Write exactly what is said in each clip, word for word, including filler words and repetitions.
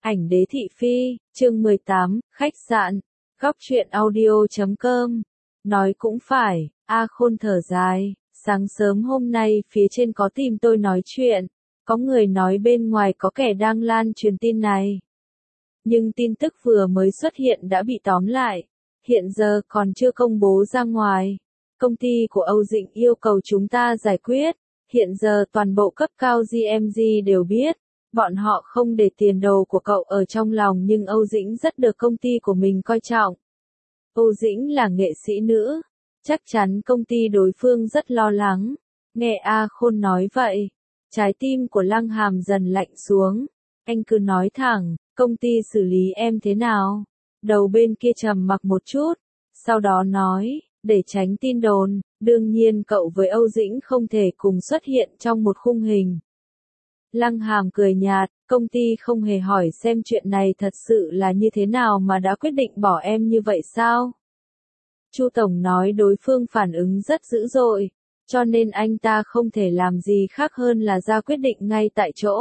Ảnh đế thị phi, chương mười tám, khách sạn, góc truyện audio chấm com. Nói cũng phải, A Khôn thở dài, sáng sớm hôm nay phía trên có tìm tôi nói chuyện, có người nói bên ngoài có kẻ đang lan truyền tin này. Nhưng tin tức vừa mới xuất hiện đã bị tóm lại, hiện giờ còn chưa công bố ra ngoài. Công ty của Âu Dĩnh yêu cầu chúng ta giải quyết, hiện giờ toàn bộ cấp cao giê em giê đều biết. Bọn họ không để tiền đồ của cậu ở trong lòng nhưng Âu Dĩnh rất được công ty của mình coi trọng. Âu Dĩnh là nghệ sĩ nữ, chắc chắn công ty đối phương rất lo lắng. Nghe A Khôn nói vậy, trái tim của Lăng Hàm dần lạnh xuống. Anh cứ nói thẳng, công ty xử lý em thế nào? Đầu bên kia trầm mặc một chút, sau đó nói, để tránh tin đồn, đương nhiên cậu với Âu Dĩnh không thể cùng xuất hiện trong một khung hình. Lăng Hàm cười nhạt, công ty không hề hỏi xem chuyện này thật sự là như thế nào mà đã quyết định bỏ em như vậy sao? Chu Tổng nói đối phương phản ứng rất dữ dội, cho nên anh ta không thể làm gì khác hơn là ra quyết định ngay tại chỗ.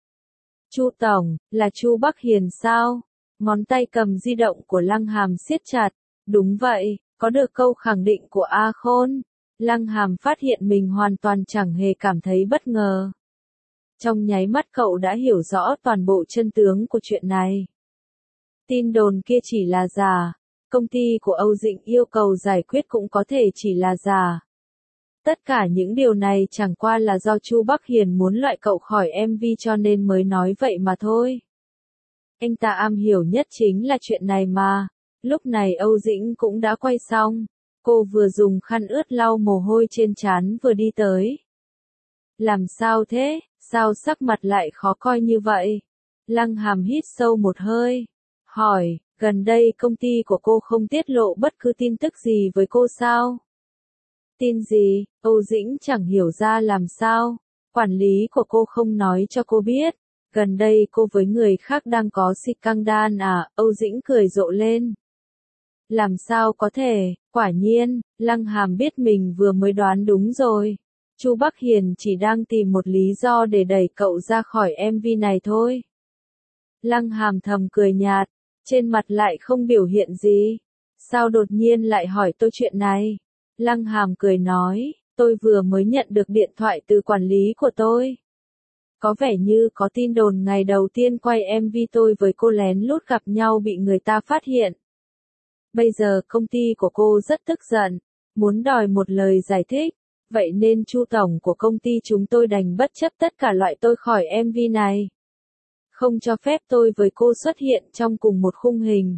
Chu Tổng, là Chu Bắc Hiền sao? Ngón tay cầm di động của Lăng Hàm siết chặt, đúng vậy, có được câu khẳng định của A Khôn. Lăng Hàm phát hiện mình hoàn toàn chẳng hề cảm thấy bất ngờ. Trong nháy mắt cậu đã hiểu rõ toàn bộ chân tướng của chuyện này. Tin đồn kia chỉ là giả, công ty của Âu Dĩnh yêu cầu giải quyết cũng có thể chỉ là giả. Tất cả những điều này chẳng qua là do Chu Bắc Hiền muốn loại cậu khỏi em vê cho nên mới nói vậy mà thôi. Anh ta am hiểu nhất chính là chuyện này mà. Lúc này Âu Dĩnh cũng đã quay xong, cô vừa dùng khăn ướt lau mồ hôi trên trán vừa đi tới. Làm sao thế? Sao sắc mặt lại khó coi như vậy? Lăng Hàm hít sâu một hơi, hỏi, gần đây công ty của cô không tiết lộ bất cứ tin tức gì với cô sao? Tin gì? Âu Dĩnh chẳng hiểu ra làm sao. Quản lý của cô không nói cho cô biết. Gần đây cô với người khác đang có scandal à? Âu Dĩnh cười rộ lên. Làm sao có thể? Quả nhiên, Lăng Hàm biết mình vừa mới đoán đúng rồi. Chu Bắc Hiền chỉ đang tìm một lý do để đẩy cậu ra khỏi em vê này thôi. Lăng Hàm thầm cười nhạt, trên mặt lại không biểu hiện gì. Sao đột nhiên lại hỏi tôi chuyện này? Lăng Hàm cười nói, tôi vừa mới nhận được điện thoại từ quản lý của tôi. Có vẻ như có tin đồn ngày đầu tiên quay em vê tôi với cô lén lút gặp nhau bị người ta phát hiện. Bây giờ công ty của cô rất tức giận, muốn đòi một lời giải thích. Vậy nên Chu Tổng của công ty chúng tôi đành bất chấp tất cả loại tôi khỏi em vê này. Không cho phép tôi với cô xuất hiện trong cùng một khung hình.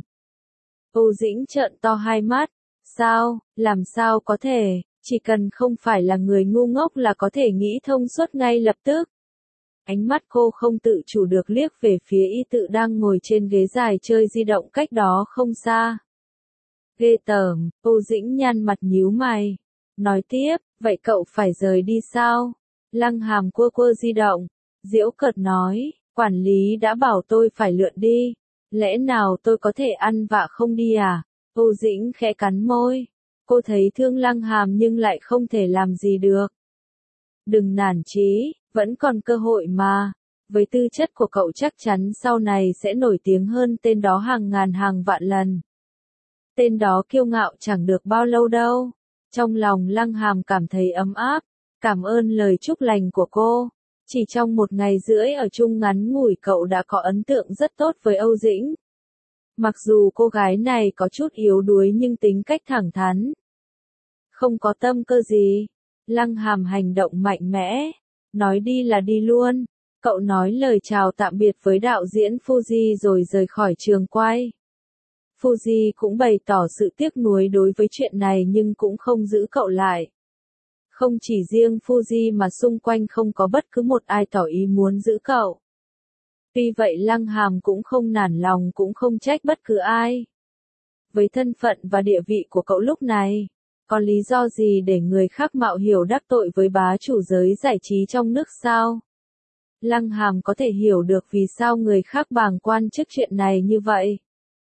Âu Dĩnh trợn to hai mắt. Sao, làm sao có thể, chỉ cần không phải là người ngu ngốc là có thể nghĩ thông suốt ngay lập tức. Ánh mắt cô không tự chủ được liếc về phía y tự đang ngồi trên ghế dài chơi di động cách đó không xa. Ghê tởm, Âu Dĩnh nhăn mặt nhíu mày. Nói tiếp, vậy cậu phải rời đi sao? Lăng Hàm cua cua di động, giễu cợt nói, quản lý đã bảo tôi phải lượn đi, lẽ nào tôi có thể ăn vạ không đi à? Âu Dĩnh khẽ cắn môi, cô thấy thương Lăng Hàm nhưng lại không thể làm gì được. Đừng nản chí, vẫn còn cơ hội mà, với tư chất của cậu chắc chắn sau này sẽ nổi tiếng hơn tên đó hàng ngàn hàng vạn lần. Tên đó kiêu ngạo chẳng được bao lâu đâu. Trong lòng Lăng Hàm cảm thấy ấm áp, cảm ơn lời chúc lành của cô. Chỉ trong một ngày rưỡi ở chung ngắn ngủi cậu đã có ấn tượng rất tốt với Âu Dĩnh. Mặc dù cô gái này có chút yếu đuối nhưng tính cách thẳng thắn. Không có tâm cơ gì. Lăng Hàm hành động mạnh mẽ. Nói đi là đi luôn. Cậu nói lời chào tạm biệt với đạo diễn Fuji rồi rời khỏi trường quay. Fuji cũng bày tỏ sự tiếc nuối đối với chuyện này nhưng cũng không giữ cậu lại. Không chỉ riêng Fuji mà xung quanh không có bất cứ một ai tỏ ý muốn giữ cậu. Tuy vậy Lăng Hàm cũng không nản lòng cũng không trách bất cứ ai. Với thân phận và địa vị của cậu lúc này, có lý do gì để người khác mạo hiểu đắc tội với bá chủ giới giải trí trong nước sao? Lăng Hàm có thể hiểu được vì sao người khác bàng quan trước chuyện này như vậy.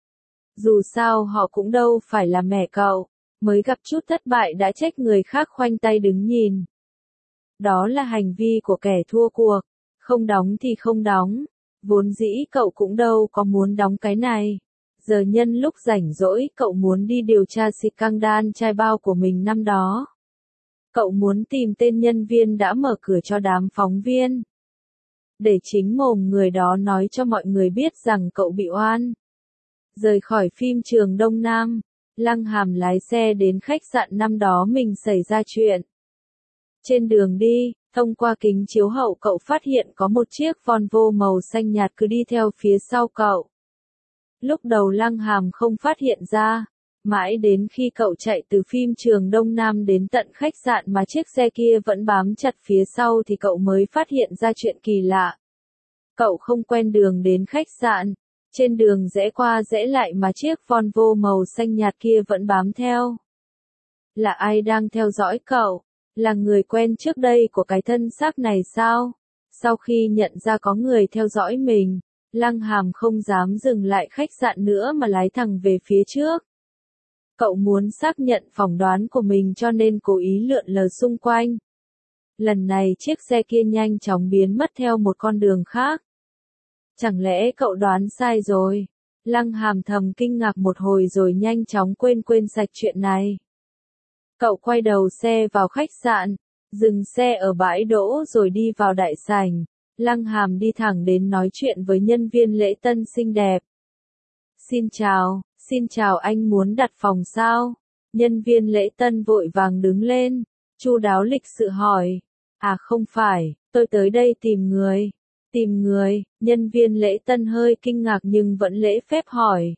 Dù sao họ cũng đâu phải là mẹ cậu, mới gặp chút thất bại đã trách người khác khoanh tay đứng nhìn. Đó là hành vi của kẻ thua cuộc, không đóng thì không đóng. Vốn dĩ cậu cũng đâu có muốn đóng cái này. Giờ nhân lúc rảnh rỗi cậu muốn đi điều tra scandal chai bao của mình năm đó. Cậu muốn tìm tên nhân viên đã mở cửa cho đám phóng viên. Để chính mồm người đó nói cho mọi người biết rằng cậu bị oan. Rời khỏi phim trường Đông Nam, Lăng Hàm lái xe đến khách sạn năm đó mình xảy ra chuyện. Trên đường đi, thông qua kính chiếu hậu cậu phát hiện có một chiếc Volvo màu xanh nhạt cứ đi theo phía sau cậu. Lúc đầu Lăng Hàm không phát hiện ra, mãi đến khi cậu chạy từ phim trường Đông Nam đến tận khách sạn mà chiếc xe kia vẫn bám chặt phía sau thì cậu mới phát hiện ra chuyện kỳ lạ. Cậu không quen đường đến khách sạn, trên đường rẽ qua rẽ lại mà chiếc Volvo màu xanh nhạt kia vẫn bám theo. Là ai đang theo dõi cậu? Là người quen trước đây của cái thân xác này sao? Sau khi nhận ra có người theo dõi mình, Lăng Hàm không dám dừng lại khách sạn nữa mà lái thẳng về phía trước. Cậu muốn xác nhận phỏng đoán của mình cho nên cố ý lượn lờ xung quanh. Lần này chiếc xe kia nhanh chóng biến mất theo một con đường khác. Chẳng lẽ cậu đoán sai rồi? Lăng Hàm thầm kinh ngạc một hồi rồi nhanh chóng quên quên sạch chuyện này. Cậu quay đầu xe vào khách sạn, dừng xe ở bãi đỗ rồi đi vào đại sảnh. Lăng Hàm đi thẳng đến nói chuyện với nhân viên lễ tân xinh đẹp. Xin chào, xin chào anh muốn đặt phòng sao? Nhân viên lễ tân vội vàng đứng lên, chu đáo lịch sự hỏi. À không phải, tôi tới đây tìm người. Tìm người, nhân viên lễ tân hơi kinh ngạc nhưng vẫn lễ phép hỏi.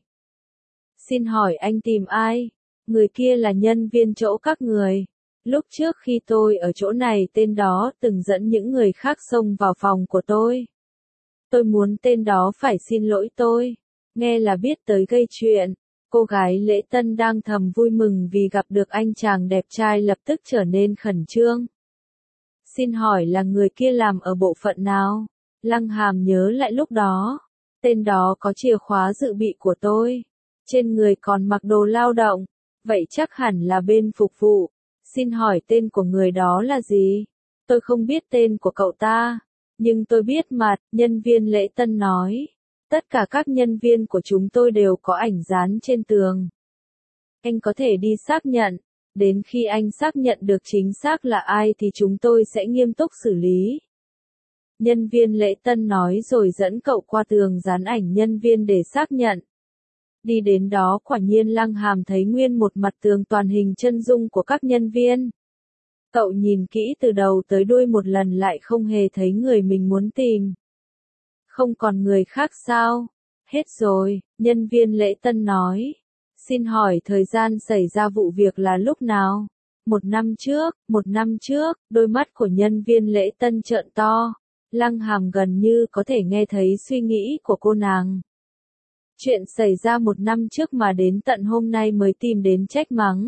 Xin hỏi anh tìm ai? Người kia là nhân viên chỗ các người. Lúc trước khi tôi ở chỗ này tên đó từng dẫn những người khác xông vào phòng của tôi. Tôi muốn tên đó phải xin lỗi tôi. Nghe là biết tới gây chuyện. Cô gái lễ tân đang thầm vui mừng vì gặp được anh chàng đẹp trai lập tức trở nên khẩn trương. Xin hỏi là người kia làm ở bộ phận nào? Lăng Hàm nhớ lại lúc đó. Tên đó có chìa khóa dự bị của tôi. Trên người còn mặc đồ lao động. Vậy chắc hẳn là bên phục vụ. Xin hỏi tên của người đó là gì? Tôi không biết tên của cậu ta. Nhưng tôi biết mặt, nhân viên lễ tân nói. Tất cả các nhân viên của chúng tôi đều có ảnh dán trên tường. Anh có thể đi xác nhận. Đến khi anh xác nhận được chính xác là ai thì chúng tôi sẽ nghiêm túc xử lý. Nhân viên lễ tân nói rồi dẫn cậu qua tường dán ảnh nhân viên để xác nhận. Đi đến đó quả nhiên Lăng Hàm thấy nguyên một mặt tường toàn hình chân dung của các nhân viên. Cậu nhìn kỹ từ đầu tới đuôi một lần lại không hề thấy người mình muốn tìm. Không còn người khác sao? Hết rồi, nhân viên lễ tân nói. Xin hỏi thời gian xảy ra vụ việc là lúc nào? Một năm trước, một năm trước, đôi mắt của nhân viên lễ tân trợn to. Lăng Hàm gần như có thể nghe thấy suy nghĩ của cô nàng. Chuyện xảy ra một năm trước mà đến tận hôm nay mới tìm đến trách mắng.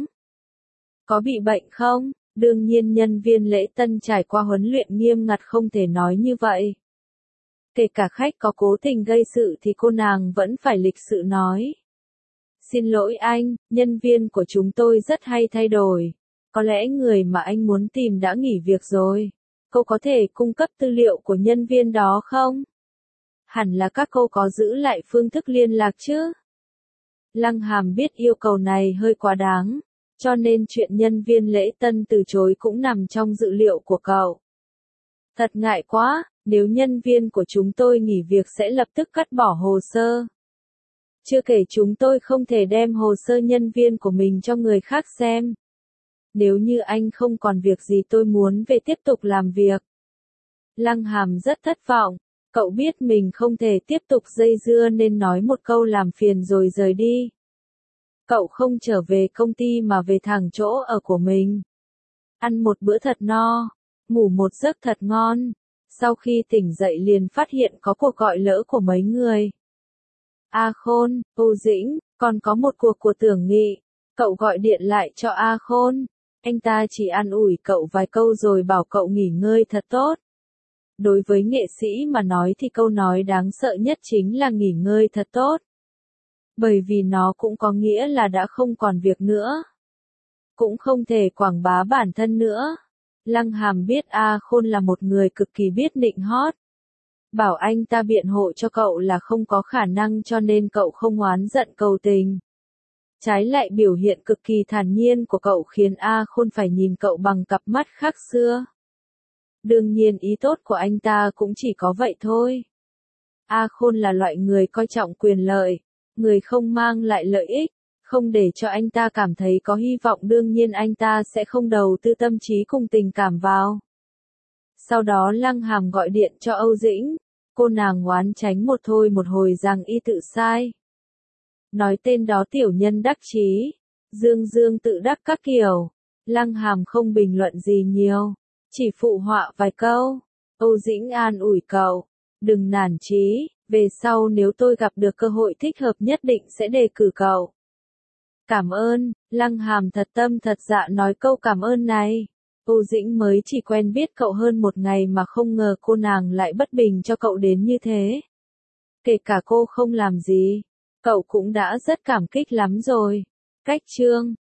Có bị bệnh không? Đương nhiên nhân viên lễ tân trải qua huấn luyện nghiêm ngặt không thể nói như vậy. Kể cả khách có cố tình gây sự thì cô nàng vẫn phải lịch sự nói. Xin lỗi anh, nhân viên của chúng tôi rất hay thay đổi. Có lẽ người mà anh muốn tìm đã nghỉ việc rồi. Cô có thể cung cấp tư liệu của nhân viên đó không? Hẳn là các cô có giữ lại phương thức liên lạc chứ? Lăng Hàm biết yêu cầu này hơi quá đáng, cho nên chuyện nhân viên lễ tân từ chối cũng nằm trong dự liệu của cậu. Thật ngại quá, nếu nhân viên của chúng tôi nghỉ việc sẽ lập tức cắt bỏ hồ sơ. Chưa kể chúng tôi không thể đem hồ sơ nhân viên của mình cho người khác xem. Nếu như anh không còn việc gì tôi muốn về tiếp tục làm việc. Lăng Hàm rất thất vọng, cậu biết mình không thể tiếp tục dây dưa nên nói một câu làm phiền rồi rời đi. Cậu không trở về công ty mà về thẳng chỗ ở của mình. Ăn một bữa thật no, ngủ một giấc thật ngon. Sau khi tỉnh dậy liền phát hiện có cuộc gọi lỡ của mấy người. A Khôn, Tô Dĩnh, còn có một cuộc của Tưởng Nghị. Cậu gọi điện lại cho A Khôn. Anh ta chỉ an ủi cậu vài câu rồi bảo cậu nghỉ ngơi thật tốt. Đối với nghệ sĩ mà nói thì câu nói đáng sợ nhất chính là nghỉ ngơi thật tốt. Bởi vì nó cũng có nghĩa là đã không còn việc nữa. Cũng không thể quảng bá bản thân nữa. Lăng Hàm biết A Khôn là một người cực kỳ biết nịnh hót. bảo anh ta biện hộ cho cậu là không có khả năng cho nên cậu không oán giận cầu tình. Trái lại biểu hiện cực kỳ thản nhiên của cậu khiến A Khôn phải nhìn cậu bằng cặp mắt khác xưa. Đương nhiên ý tốt của anh ta cũng chỉ có vậy thôi. A Khôn là loại người coi trọng quyền lợi, người không mang lại lợi ích, không để cho anh ta cảm thấy có hy vọng đương nhiên anh ta sẽ không đầu tư tâm trí cùng tình cảm vào. Sau đó Lăng Hàm gọi điện cho Âu Dĩnh, cô nàng oán tránh một thôi một hồi rằng y tự sai. Nói tên đó tiểu nhân đắc chí, dương dương tự đắc các kiểu. Lăng Hàm không bình luận gì nhiều, chỉ phụ họa vài câu. Âu Dĩnh an ủi cậu, đừng nản chí, về sau nếu tôi gặp được cơ hội thích hợp nhất định sẽ đề cử cậu. Cảm ơn, Lăng Hàm thật tâm thật dạ nói câu cảm ơn này. Âu Dĩnh mới chỉ quen biết cậu hơn một ngày mà không ngờ cô nàng lại bất bình cho cậu đến như thế. Kể cả cô không làm gì, cậu cũng đã rất cảm kích lắm rồi. Cách chương